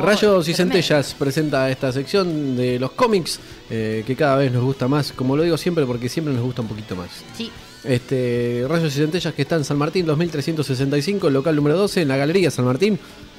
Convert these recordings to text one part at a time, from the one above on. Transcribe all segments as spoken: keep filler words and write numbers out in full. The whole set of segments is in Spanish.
Rayos y Centellas presenta esta sección de los cómics eh, que cada vez nos gusta más, como lo digo siempre, porque siempre nos gusta un poquito más. Sí. Este, Rayos y Centellas que está en San Martín dos mil trescientos sesenta y cinco, local número doce, en la Galería San Martín.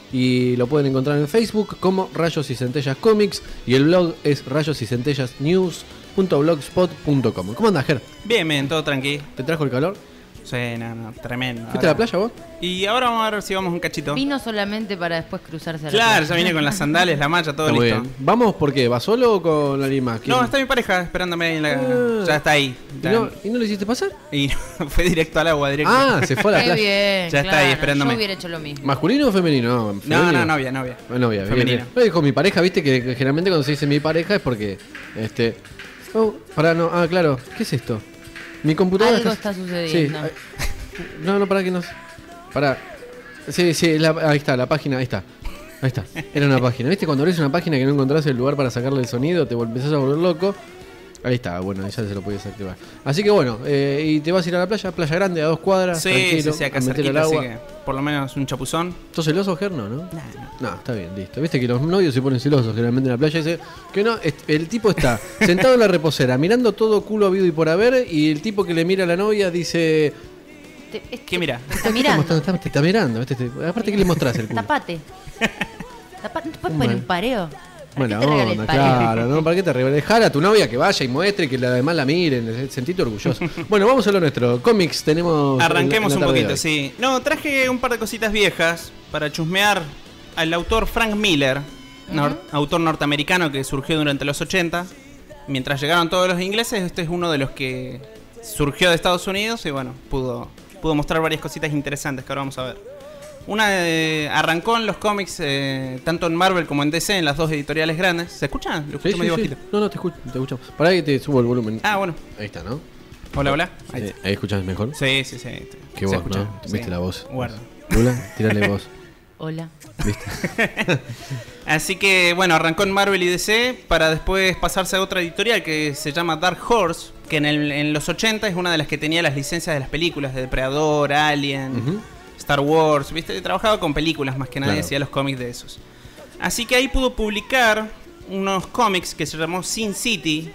Y lo pueden encontrar en Facebook como Rayos y Centellas Comics. Y el blog es rayos y centellas news punto blogspot punto com. ¿Cómo andás, Ger? Bien, bien, todo tranqui. ¿Te trajo el calor? Sí, no, no, tremendo. ¿Fuiste ahora... a la playa vos? Y ahora vamos a ver si vamos un cachito. Vino solamente para después cruzarse a la Claro, playa. ya vine con las sandalias, la malla, todo Está muy listo. bien. ¿Vamos por qué? ¿Vas solo o con alguien más? ¿Quién? No, está mi pareja esperándome ahí en la... Ah. Ya está ahí. ¿Y Ya- no, ¿Y no le hiciste pasar? Y fue directo al agua, directo. Ah, se fue a la Qué playa. bien, Ya está ahí claro, esperándome. Yo hubiera hecho lo mismo. ¿Masculino o femenino? No, No, femenino. no, novia, novia. Ah, novia, bien, Femenino. bien. Lo dijo mi pareja, viste que, que generalmente cuando se dice mi pareja es porque... este oh, pará, no. Ah, claro. ¿Qué es esto? Mi computadora Algo está sucediendo. Sí. ay, No, no, para que nos... Pará. Sí, sí, la- ahí está, la página, ahí está. Ahí está. Era una página. ¿Viste cuando abrís una página que no encontrás el lugar para sacarle el sonido? Te vol- empezás a volver loco. Ahí está, bueno, ya se lo podías activar. Así que bueno, eh, y te vas a ir a la playa, playa grande, a dos cuadras, Sí, tranquilo, sí, sí, acá a meter el cerquita, así agua. que por lo menos un chapuzón. ¿Sos celoso, Ger? No, ¿no? Nah, no. No, está bien, listo. Viste que los novios se ponen celosos generalmente en la playa y dice que no, es- el tipo está sentado en la reposera, mirando todo culo habido y por haber, y el tipo que le mira a la novia dice... Te, es- ¿Qué mira? Te está mirando. Te está, te está mirando, ¿viste? Te- aparte que le mostrás el culo. Tapate. Tapate. ¿No te puedes Bueno. poner un pareo? ¿Para Buena qué te regala el onda, pareo? claro, ¿no? ¿Para qué te regalas? Dejar a tu novia que vaya y muestre, que la demás la miren, sentite orgulloso. Bueno, vamos a lo nuestro. Cómics tenemos... Arranquemos en la- en la un tarde de poquito, hoy. sí. No, traje un par de cositas viejas para chusmear al autor Frank Miller, nor- autor norteamericano que surgió durante los ochenta. Mientras llegaron todos los ingleses, este es uno de los que surgió de Estados Unidos y bueno, pudo, pudo mostrar varias cositas interesantes que ahora vamos a ver. Una de- arrancó en los cómics, eh, tanto en Marvel como en D C, en las dos editoriales grandes. ¿Se escucha? Lo Sí, escucho sí, medio sí. bajito. No, no, te escucho, te escuchamos. Pará que te subo el volumen. Ah, bueno. Ahí está, ¿no? Hola, hola. Ahí Eh, está. Ahí escuchas mejor. Sí, sí, sí. Qué Se voz, escucha, ¿no? sí. Viste la voz. Guarda. Lula, tírale voz. Hola. ¿Viste? Así que bueno, arrancó en Marvel y D C para después pasarse a otra editorial que se llama Dark Horse, que en, el- en los ochenta es una de las que tenía las licencias de las películas de Depredador, Alien, Ujú. Star Wars, ¿viste? Trabajaba con películas más que nadie, Claro. hacía los cómics de esos. Así que ahí pudo publicar unos cómics que se llamó Sin City,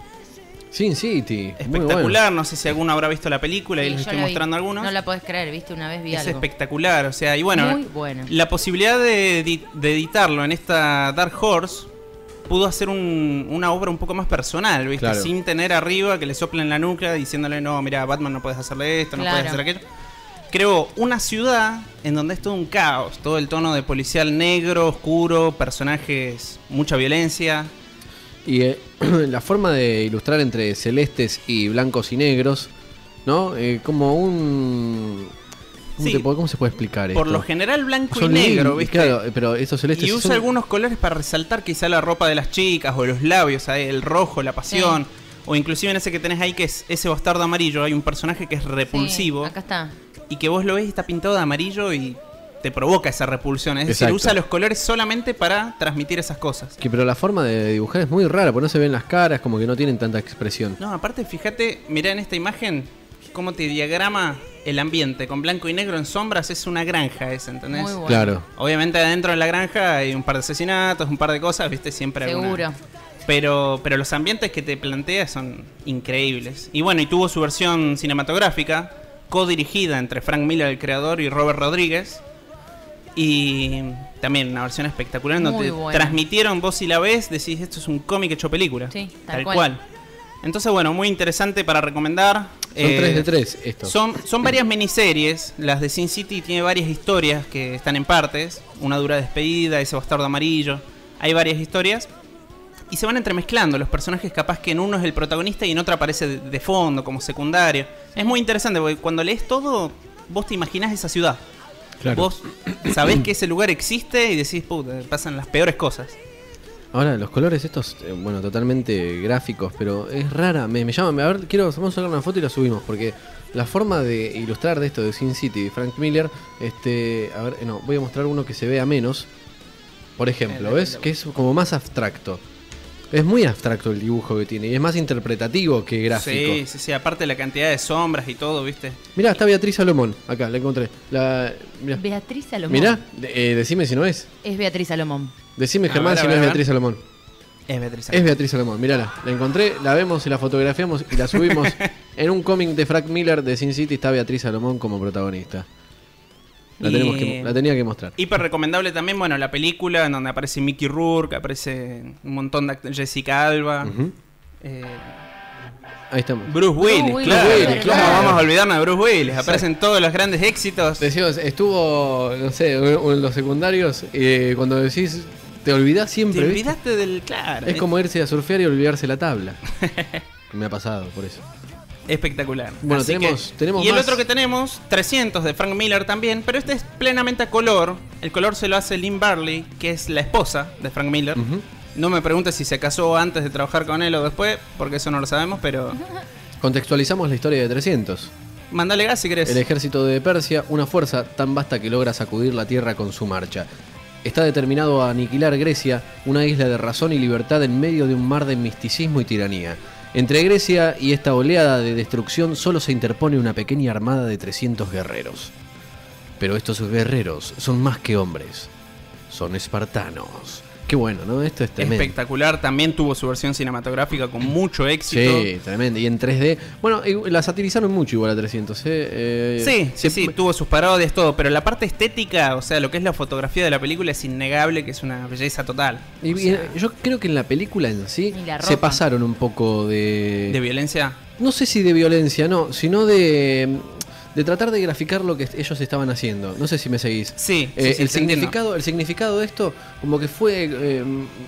Sin City. Muy espectacular, no sé si alguno habrá visto la película y Sí, les yo estoy la vi. mostrando algunos. No la podés creer, viste, una vez vi Es algo. espectacular, o sea, y bueno, Muy bueno. la posibilidad de, edi- de editarlo en esta Dark Horse pudo hacer un- una obra un poco más personal, ¿viste? Claro. Sin tener arriba que le soplen la nuca diciéndole, no, mira, Batman no puedes hacerle esto, no Claro. puedes hacer aquello. Creó una ciudad en donde es todo un caos, todo el tono de policial negro, oscuro, personajes, mucha violencia. Y eh, la forma de ilustrar entre celestes y blancos y negros, ¿no? Eh, como un... ¿Cómo, Sí. te puedo- cómo se puede explicar esto? Por lo general blanco y Son negro, lin- ¿viste? Claro, pero esos celestes Y usa son- algunos colores para resaltar quizá la ropa de las chicas o los labios, ¿sabes? El rojo, la pasión. Sí. O inclusive en ese que tenés ahí que es ese bastardo amarillo, hay un personaje que es repulsivo Sí, acá está. y que vos lo ves y está pintado de amarillo y te provoca esa repulsión. Es Exacto. decir, usa los colores solamente para transmitir esas cosas. Que, pero la forma de dibujar es muy rara, porque no se ven las caras, como que no tienen tanta expresión. No, aparte fíjate, mirá en esta imagen cómo te diagrama el ambiente con blanco y negro en sombras. Es una granja esa, ¿entendés? Muy bueno. Claro. Obviamente adentro de la granja hay un par de asesinatos, un par de cosas, viste, siempre alguna- Seguro. Pero, pero los ambientes que te plantea son increíbles. Y bueno, y tuvo su versión cinematográfica, co-dirigida entre Frank Miller, el creador, y Robert Rodríguez. Y también una versión espectacular en donde Muy te buena. transmitieron, vos si la ves, decís, esto es un cómic hecho película. Sí, tal tal cual. cual. Entonces, bueno, muy interesante para recomendar. Son Eh, tres de tres estos. Son, son varias miniseries. Las de Sin City tiene varias historias que están en partes. Una dura despedida, ese bastardo amarillo. Hay varias historias. Y se van entremezclando los personajes, capaz que en uno es el protagonista y en otro aparece de, de fondo, como secundario. Es muy interesante porque cuando lees todo, vos te imaginás esa ciudad. Claro. Vos sabés que ese lugar existe y decís, puta, pasan las peores cosas. Ahora, los colores estos, eh, bueno, totalmente gráficos, pero es rara. Me, me llama, a ver, quiero, vamos a sacar una foto y la subimos, porque la forma de ilustrar de esto de Sin City de Frank Miller, este, a ver, eh, no, voy a mostrar uno que se vea menos. Por ejemplo, ¿ves? Que es como más abstracto. Es muy abstracto el dibujo que tiene y es más interpretativo que gráfico. Sí, sí, sí, aparte de la cantidad de sombras y todo, ¿viste? Mirá, está Beatriz Salomón, acá, la encontré. La, mirá, Beatriz Salomón. mirá eh, decime si no es. Es Beatriz Salomón. Decime, A Germán, ver, a si no ver, es a ver. Beatriz Salomón. Es Beatriz. Es Beatriz Salomón, mirala. La encontré, la vemos y la fotografiamos y la subimos. En un cómic de Frank Miller de Sin City está Beatriz Salomón como protagonista. La, Y- tenemos que, la tenía que mostrar. Hiper recomendable también, bueno, la película en donde aparece Mickey Rourke, aparece un montón de act- Jessica Alba, Ujú. eh, Ahí estamos. Bruce Willis, Willis, claro. Willis, ¿Cómo claro. vamos a olvidarnos de Bruce Willis? Aparecen todos los grandes éxitos. Decimos, estuvo, no sé, en los secundarios. Eh, cuando decís, te olvidás Te siempre. ¿viste? olvidaste del... Claro. Es como irse a surfear y olvidarse la tabla. Me ha pasado por eso. Espectacular. Bueno, Así tenemos- que- tenemos Y el más. otro que tenemos, trescientos de Frank Miller también, pero este es plenamente a color. El color se lo hace Lynn Barley, que es la esposa de Frank Miller. Ujú. No me preguntes si se casó antes de trabajar con él o después, porque eso no lo sabemos, pero Contextualizamos la historia de trescientos. mandale gas si querés. El ejército de Persia, una fuerza tan vasta que logra sacudir la tierra con su marcha. Está determinado a aniquilar Grecia, una isla de razón y libertad en medio de un mar de misticismo y tiranía. Entre Grecia y esta oleada de destrucción solo se interpone una pequeña armada de trescientos guerreros. Pero estos guerreros son más que hombres. Son espartanos. Qué bueno, ¿no? Esto es tremendo. Espectacular, también tuvo su versión cinematográfica con mucho éxito. Sí, tremendo. Y en tres D. Bueno, y la satirizaron mucho igual a trescientos, ¿eh? Eh, Sí, sí, se- sí, tuvo sus parodias, todo, pero la parte estética, o sea, lo que es la fotografía de la película es innegable que es una belleza total. Y, O y sea, yo creo que en la película en sí Y la se ropa. pasaron un poco de, de violencia. no sé si de violencia, no, sino de, de tratar de graficar lo que ellos estaban haciendo. No sé si me seguís. Sí, sí, Eh, sí, el, te entiendo. significado, el significado de esto como que fue eh,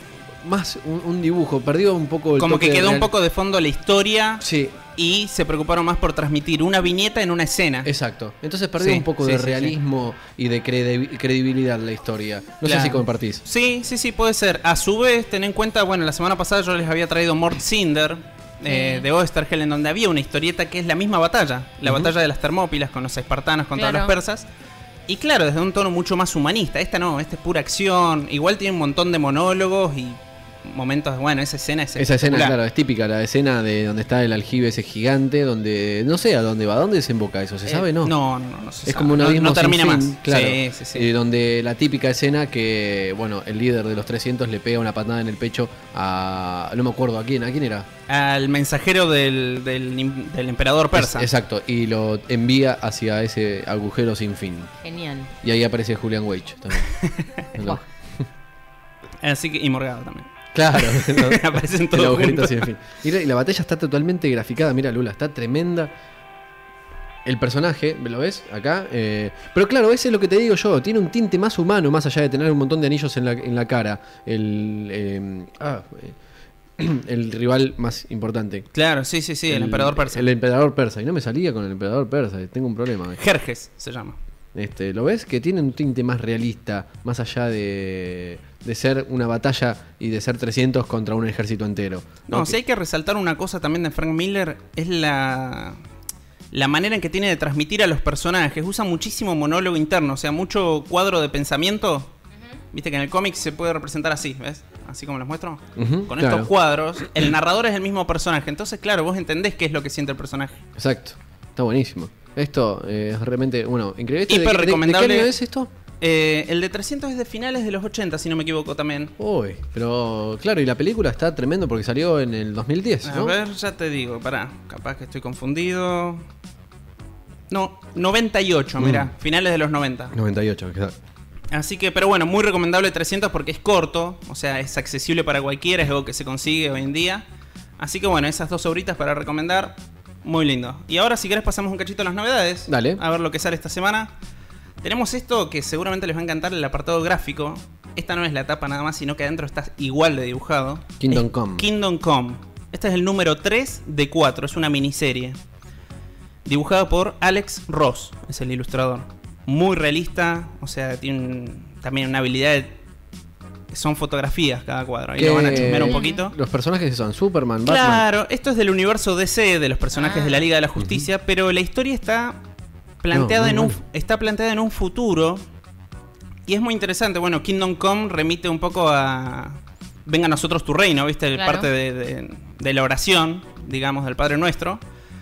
más un, un dibujo, perdió un poco el Como toque que de quedó un real- poco de fondo la historia Sí, y se preocuparon más por transmitir una viñeta en una escena. exacto. Entonces perdió Sí, un poco sí, de sí, sí. realismo y de credi- credibilidad la historia. No sé Claro. si compartís. Sí, sí, sí, puede ser. A su vez, ten en cuenta, bueno, la semana pasada yo les había traído Mort Cinder eh, Sí. de Oesterheld, en donde había una historieta que es la misma batalla, la Ujú. batalla de las Termópilas con los espartanos contra Claro. los persas. Y claro, desde un tono mucho más humanista. Esta no, esta es pura acción. Igual tiene un montón de monólogos y momentos, bueno, esa escena es Esa escena, espectacular. claro, es típica, la escena de donde está el aljibe ese gigante, donde no sé a dónde va, ¿a dónde desemboca eso? ¿Se Eh, sabe? No. No, no, no, no se Es sabe. como un No- abismo no, sin termina fin, más. claro. Sí, sí, sí. Eh, donde la típica escena que, bueno, el líder de los trescientos le pega una patada en el pecho a, no me acuerdo a quién, ¿a quién era? Al mensajero del, del, im- del emperador persa. Es- exacto, y lo envía hacia ese agujero sin fin. Genial. Y ahí aparece Julian Weich también. Buah. Así que, y Morgado también. Claro, Aparecen el todos agujerito juntos. sin fin. Y la, y la batalla está totalmente graficada, mira Lula, está tremenda. El personaje, ¿lo ves? Acá. eh, pero claro, ese es lo que te digo yo. Tiene un tinte más humano, más allá de tener un montón de anillos en la, en la cara. El, eh, ah, eh, el rival más importante. Claro, sí, sí, sí, el, emperador persa. El emperador persa. Y no me salía con el emperador persa. Tengo un problema. Jerjes se llama. Este, ¿lo ves? Que tiene un tinte más realista, más allá de, de ser una batalla y de ser trescientos contra un ejército entero. No, Ok. si hay que resaltar una cosa también de Frank Miller, es la, la manera en que tiene de transmitir a los personajes. Usa muchísimo monólogo interno, o sea, mucho cuadro de pensamiento. Viste que en el cómic se puede representar así, ¿ves? Así como los muestro. Ujú, Con claro. estos cuadros, el narrador es el mismo personaje. Entonces, claro, vos entendés qué es lo que siente el personaje. Exacto, está buenísimo. Esto eh, es realmente, bueno, increíble. ¿Este Hiper de, de- recomendable. ¿De qué año es esto? Eh, el de trescientos es de finales de los ochenta, si no me equivoco también. Uy, pero claro, y la película está tremendo porque salió en el dos mil diez, A ¿no? ver, ya te digo, pará, capaz que estoy confundido. No, noventa y ocho, Mm. mirá, finales de los noventa. noventa y ocho, exacto. Así que, pero bueno, muy recomendable trescientos porque es corto, o sea, es accesible para cualquiera, es algo que se consigue hoy en día. Así que bueno, esas dos obritas para recomendar, muy lindo. Y ahora si querés pasamos un cachito a las novedades. Dale. A ver lo que sale esta semana. Tenemos esto que seguramente les va a encantar, el apartado gráfico. Esta no es la tapa nada más, sino que adentro está igual de dibujado. Kingdom Es Come. Kingdom Come. Este es el número tres de cuatro, es una miniserie. Dibujado por Alex Ross, es el ilustrador. Muy realista, o sea, tiene un- también una habilidad de... Son fotografías cada cuadro, ahí lo van a chusmear un poquito. Los personajes son Superman, Batman. Claro, esto es del universo D C, de los personajes Ah. de la Liga de la Justicia, pero la historia está planteada, No, en muy un, bueno. está planteada en un futuro y es muy interesante. Bueno, Kingdom Come remite un poco a venga a nosotros tu reino, ¿viste? Claro. Parte de, de, de la oración, digamos, del Padre Nuestro.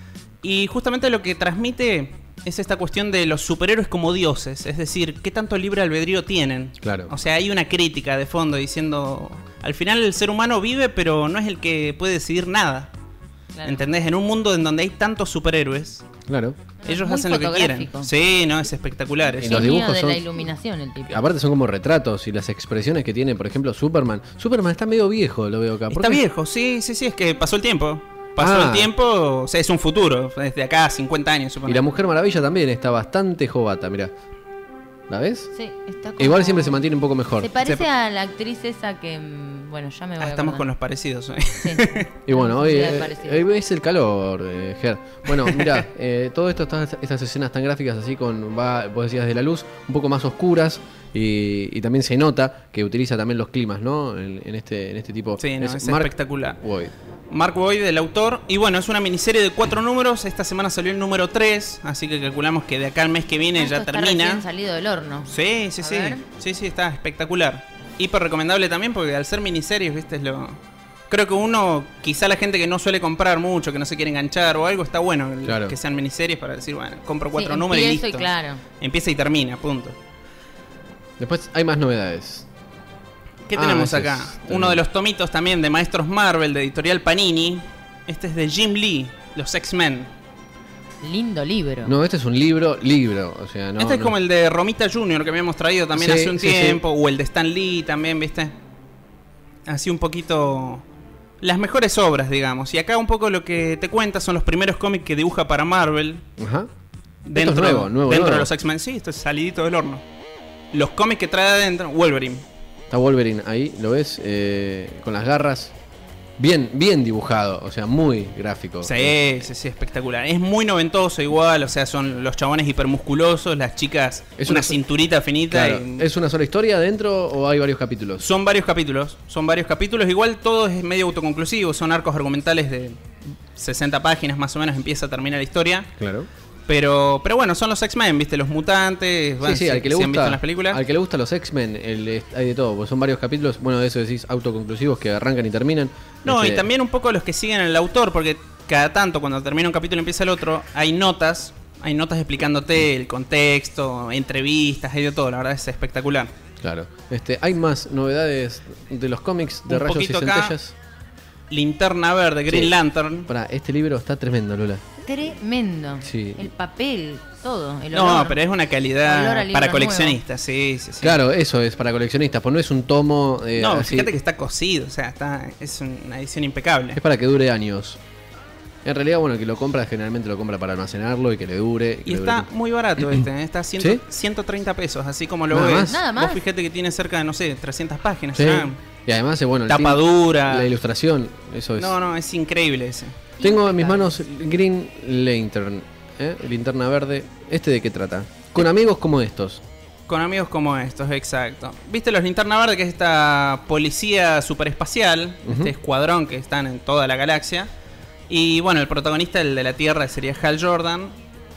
Y justamente lo que transmite es esta cuestión de los superhéroes como dioses. Es decir, ¿qué tanto libre albedrío tienen? Claro. O sea, hay una crítica de fondo diciendo... Al final el ser humano vive, pero no es el que puede decidir nada. Claro. ¿Entendés? En un mundo en donde hay tantos superhéroes, Claro. ellos Muy hacen lo que quieren. fotográfico. Sí, no, es espectacular. Y eso. los Genio dibujos de son- la iluminación el tipo. Aparte son como retratos y las expresiones que tiene, por ejemplo, Superman. Superman está medio viejo, lo veo acá. ¿Por Está qué? viejo, sí, sí, sí, es que pasó el tiempo. Pasó Ah. el tiempo, o sea, es un futuro. Desde acá a cincuenta años, Y supongo. la Mujer Maravilla también está bastante jovata, mirá. ¿La ves? Sí, está como- Igual siempre se mantiene un poco mejor. Se parece Se- a la actriz esa que... mm, Bueno, ya me voy Ah, a estamos con acordar. los parecidos. ¿eh? Sí. Y bueno, hoy, Sí, eh, parecido. hoy es el calor, eh, Ger. Bueno, mira, eh, todo esto, estas, estas escenas tan gráficas así con, va, vos decías de la luz, un poco más oscuras y, y también se nota que utiliza también los climas, ¿no? En, en este, en este tipo. Sí, no, es Mark espectacular. Waid. Mark Boyd, el autor. Y bueno, es una miniserie de cuatro números. Esta semana salió el número tres. Así que calculamos que de acá al mes que viene Esto ya está termina. recién salido del horno. Sí, sí, A sí. ver. Sí, sí, está espectacular. Hiper recomendable también porque al ser miniseries, viste, es lo... Creo que uno, quizá la gente que no suele comprar mucho, que no se quiere enganchar o algo, está bueno el- Claro. que sean miniseries para decir, bueno, compro cuatro Sí, números y empiezo listo. y claro. Empieza y termina, punto. Después hay más novedades. ¿Qué Ah, tenemos ese acá? es- Uno de los tomitos también de Maestros Marvel, de editorial Panini. Este es de Jim Lee, los X-Men. Lindo libro. No, este es un libro, libro. O sea, no. este es no. como el de Romita junior que habíamos traído también Sí, hace un sí, sí. tiempo. O el de Stan Lee también, ¿viste? Así un poquito... Las mejores obras, digamos. Y acá un poco lo que te cuenta son los primeros cómics que dibuja para Marvel. Ajá. Dentro, Esto es nuevo, nuevo, dentro nuevo. de los X-Men. Sí, esto es salidito del horno. Los cómics que trae adentro, Wolverine. Está Wolverine ahí, ¿lo ves? Eh, con las garras. Bien, bien dibujado, o sea, muy gráfico. Sí, sí, sí, espectacular. Es muy noventoso igual, o sea, son los chabones hipermusculosos, las chicas Es una una- cinturita finita. Claro. y- ¿Es una sola historia adentro o hay varios capítulos? Son varios capítulos, son varios capítulos. Igual todo es medio autoconclusivo, son arcos argumentales de sesenta páginas más o menos, empieza a terminar la historia. Claro. Pero, pero bueno, son los X-Men, ¿viste? Los mutantes, bueno, sí, sí, si- al que le si han visto gusta, en las películas. al que le gusta los X-Men, el- hay de todo, porque son varios capítulos, bueno, de eso decís autoconclusivos que arrancan y terminan. No, Este, y también un poco los que siguen al autor, porque cada tanto, cuando termina un capítulo y empieza el otro, hay notas, hay notas explicándote el contexto, entrevistas, hay de todo, la verdad es espectacular. Claro. Este, hay más novedades de los cómics de Un rayos y poquito acá. centellas. Linterna Verde, Green Sí. Lantern. Para, este libro está tremendo, Lola. Tremendo. Sí. El papel, todo. El No, olor. pero es una Olor a calidad libro para nuevo. coleccionistas, sí, sí, sí. Claro, eso es para coleccionistas, pues no es un tomo. eh, No, así, fíjate que está cosido, o sea, está, es una edición impecable. es para que dure años. En realidad, bueno, el que lo compra generalmente lo compra para almacenarlo y que le dure. que Y le está dure- muy barato este, ¿eh? Está cien, ¿Sí? ciento treinta pesos, así como lo Nada ves. más. Nada más. Vos fíjate que tiene cerca de, no sé, trescientas páginas. Sí. ya. Y además, eh, bueno, el Tapa tinte, dura. la ilustración, eso es. No, no, es increíble ese. Tengo en mis manos Green Lantern, ¿eh? Linterna verde. ¿Este de qué trata? Con amigos como estos. Con amigos como estos, exacto. ¿Viste los Linterna Verde, que es esta policía superespacial? Ujú. Este escuadrón que están en toda la galaxia. Y bueno, el protagonista, el de la Tierra, sería Hal Jordan.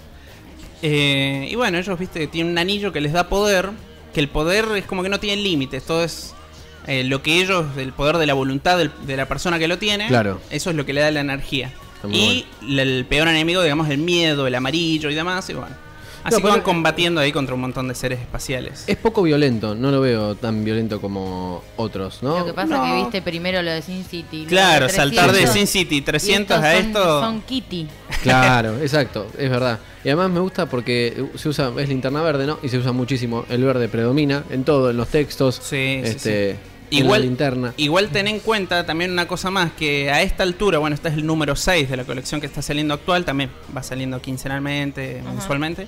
Eh, y bueno, ellos, viste, tienen un anillo que les da poder. Que el poder es como que no tiene límites. Todo es eh, lo que ellos, el poder de la voluntad del- de la persona que lo tiene. Claro. Eso es lo que le da la energía. Está muy Y la- el peor enemigo, digamos, el miedo, el amarillo y demás. Y bueno. Así No, que pero- van combatiendo ahí contra un montón de seres espaciales. Es poco violento, no lo veo tan violento como otros, ¿no? Lo que pasa No. es que viste primero lo de Sin City. luego Claro, de saltar de trescientos, Sin City y trescientos estos a son- esto. Son Kitty. Claro, exacto, es verdad. Y además me gusta porque se usa, es linterna verde, ¿no? Y se usa muchísimo, el verde predomina en todo, en los textos, Sí, sí, este, sí. en Igual, la linterna. igual ten en cuenta también una cosa más, que a esta altura, bueno, este es el número seis de la colección que está saliendo actual, también va saliendo quincenalmente, Ajá. mensualmente.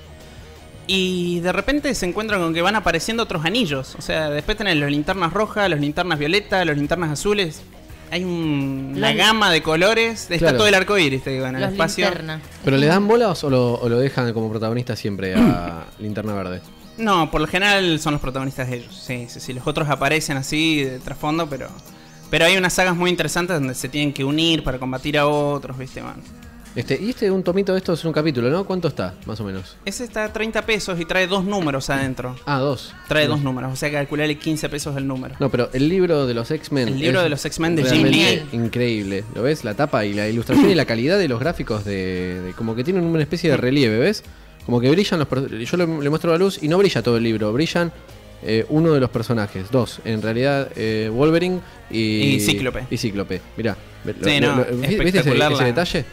Y de repente se encuentran con que van apareciendo otros anillos. O sea, después tenés los linternas rojas, los linternas violetas, los linternas azules. Hay un- una Los- gama de colores. Está Claro. todo el arco iris, te digo, en el Los espacio. linterna. ¿Pero le dan bolas o lo, o lo dejan como protagonista siempre a linterna verde? No, por lo general son los protagonistas de ellos. Sí, sí, sí. Los otros aparecen así de trasfondo, pero. Pero hay unas sagas muy interesantes donde se tienen que unir para combatir a otros, ¿viste? Bueno, Este, y este un tomito de estos es un capítulo, ¿no? ¿Cuánto está, más o menos? Ese está a treinta pesos y trae dos números adentro. Ah, dos. Trae dos. dos números, o sea que calcularle quince pesos el número. No, pero el libro de los X-Men. El libro es de los X-Men de Jim realmente Lee. increíble. ¿Lo ves? La tapa y la ilustración y la calidad de los gráficos de, de como que tienen una especie de relieve, ¿ves? Como que brillan los per- yo le, le muestro la luz y no brilla todo el libro, brillan eh, uno de los personajes, dos, en realidad eh, Wolverine y, Y Cíclope. Y Cíclope. Mirá, ve- Sí, no, ¿viste ese, espectacular ese la- detalle?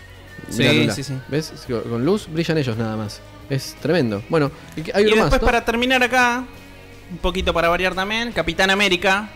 Sí, Mirá, Lula. sí, sí. ¿Ves? Con- Con luz brillan ellos nada más. Es tremendo. Bueno, y que- hay Y uno después más, ¿no? para terminar acá, un poquito para variar también, Capitán América.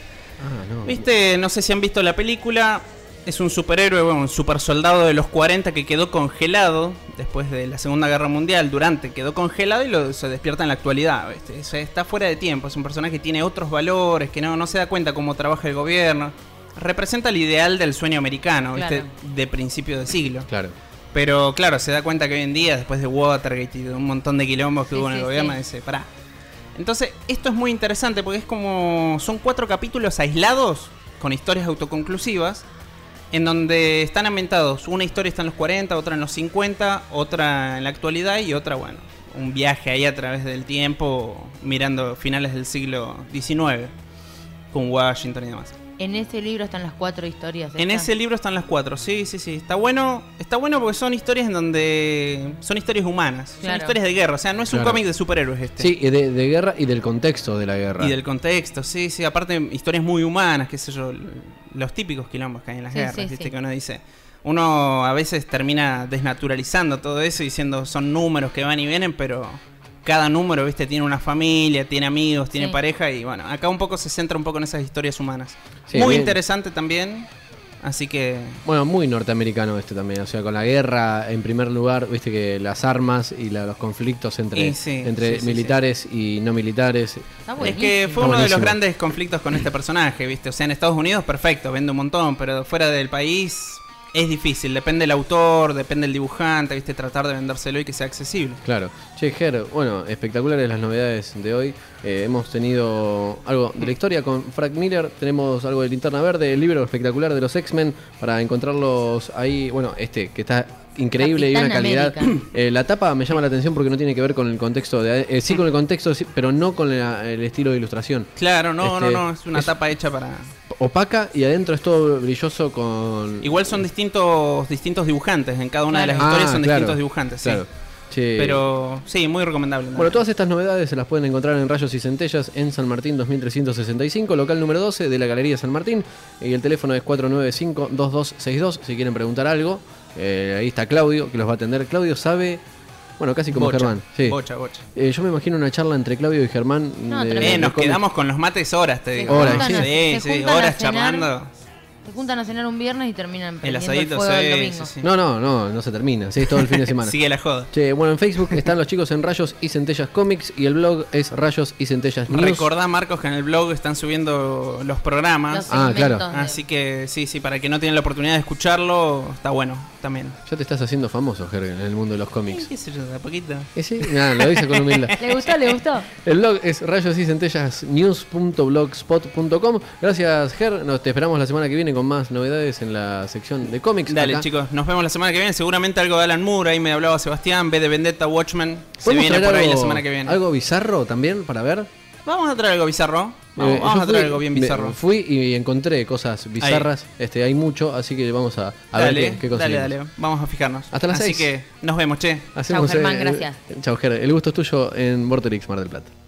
Ah, no. Viste, no sé si han visto la película. Es un superhéroe, bueno, un super soldado de los cuarenta que quedó congelado después de la Segunda Guerra Mundial. Durante quedó congelado y lo, se despierta en la actualidad. ¿Viste? O sea, está fuera de tiempo. Es un personaje que tiene otros valores, que no, no se da cuenta cómo trabaja el gobierno. Representa el ideal del sueño americano, ¿viste? Claro. De principio de siglo. Claro. Pero claro, se da cuenta que hoy en día, después de Watergate y de un montón de quilombos que Sí, hubo en el sí, gobierno, sí. dice, pará. Entonces, esto es muy interesante porque es como. Son cuatro capítulos aislados, con historias autoconclusivas, en donde están ambientados. Una historia está en los cuarenta, otra en los cincuenta, otra en la actualidad y otra, bueno, un viaje ahí a través del tiempo, mirando finales del siglo diecinueve, con Washington y demás. En ese libro están las cuatro historias. En estas. ese libro están las cuatro, sí, sí, sí. Está bueno, está bueno porque son historias en donde son historias humanas, son Claro. historias de guerra, o sea, no es un Claro. cómic de superhéroes este. Sí, y de, de guerra y del contexto de la guerra. Y del contexto, sí, sí, aparte historias muy humanas, qué sé yo, los típicos quilombos que hay en las Sí, guerras, sí, viste, sí. que uno dice, uno a veces termina desnaturalizando todo eso diciendo son números que van y vienen, pero cada número, viste, tiene una familia, tiene amigos, tiene Sí. pareja y bueno, acá un poco se centra un poco en esas historias humanas. Sí, muy bien. interesante también, así que Bueno, muy norteamericano este también, o sea, con la guerra en primer lugar, viste que las armas y la- los conflictos entre, Y sí, entre sí, sí, militares y no militares. Está es buenísimo. que fue Está uno de buenísimo. los grandes conflictos con este personaje, ¿viste? O sea, en Estados Unidos, perfecto, vende un montón, pero fuera del país es difícil. Depende del autor, depende del dibujante, ¿viste? Tratar de vendérselo y que sea accesible. Claro. Che, Ger, bueno, espectaculares las novedades de hoy. Eh, hemos tenido algo de la historia con Frank Miller, tenemos algo de Linterna Verde, el libro espectacular de los X-Men, para encontrarlos ahí, bueno, este que está increíble y Capitán una calidad. América. Eh, la tapa me llama la atención porque no tiene que ver con el contexto, de, eh, sí con el contexto, sí, pero no con la- el estilo de ilustración. Claro, no, Este, no, no, es una es- tapa hecha para... Opaca y adentro es todo brilloso con... Igual son distintos distintos dibujantes, en cada una de las Claro. historias Ah, son claro, distintos dibujantes, sí. Claro. Che, Pero sí, muy recomendable. Bueno, todas estas novedades se las pueden encontrar en Rayos y Centellas en San Martín dos mil trescientos sesenta y cinco, local número doce de la Galería San Martín. Y el teléfono es cuatro nueve cinco, dos dos seis dos si quieren preguntar algo. Eh, ahí está Claudio, que los va a atender. Claudio sabe, bueno, casi como Bocha, Germán. Sí. bocha, bocha. Eh, yo me imagino una charla entre Claudio y Germán. No, de- tremendo. Eh, de nos cómics. quedamos con los mates horas, te Se digo. Horas, ¿no? sí. sí, se sí, juntan a horas cenar. charlando. Se juntan a cenar un viernes y terminan El prendiendo asadito, fuego el sí, domingo. sí, sí. No, no, no, no se termina. Sí, es todo el fin de semana. Sigue la joda. Che, bueno, en Facebook están los chicos en Rayos y Centellas Comics y el blog es Rayos y Centellas News. Recordá, Marcos, que en el blog están subiendo los programas. Los Ah, claro. segmentos de- Así que sí, sí, para que no tienen la oportunidad de escucharlo, está bueno también. Ya te estás haciendo famoso, Ger, en el mundo de los Eh, cómics. ¿Qué sé yo, de a poquito? ¿Eh, sí? Nada, lo dice con humildad. ¿Le gustó? ¿Le gustó? El blog es rayos y centellas news punto blogspot punto com. Gracias, Ger. Nos te esperamos la semana que viene con más novedades en la sección de cómics. Dale, acá. chicos, nos vemos la semana que viene. Seguramente algo de Alan Moore, ahí me hablaba Sebastián, B de Vendetta, Watchmen. Se ¿Podemos viene traer por ahí la algo- semana que viene. Algo bizarro también para ver. Vamos a traer algo bizarro. Vamos, Eh, vamos yo a traer fui- algo bien me- bizarro. Fui y encontré cosas bizarras. Este, hay mucho, así que vamos a, a Dale, ver qué, qué dale, conseguimos. dale. Vamos a fijarnos. Hasta las Así seis. que nos vemos, che. Hacemos, Chau, Germán, eh, gracias. Chau, Ger. El gusto es tuyo en Vorterix Mar del Plata.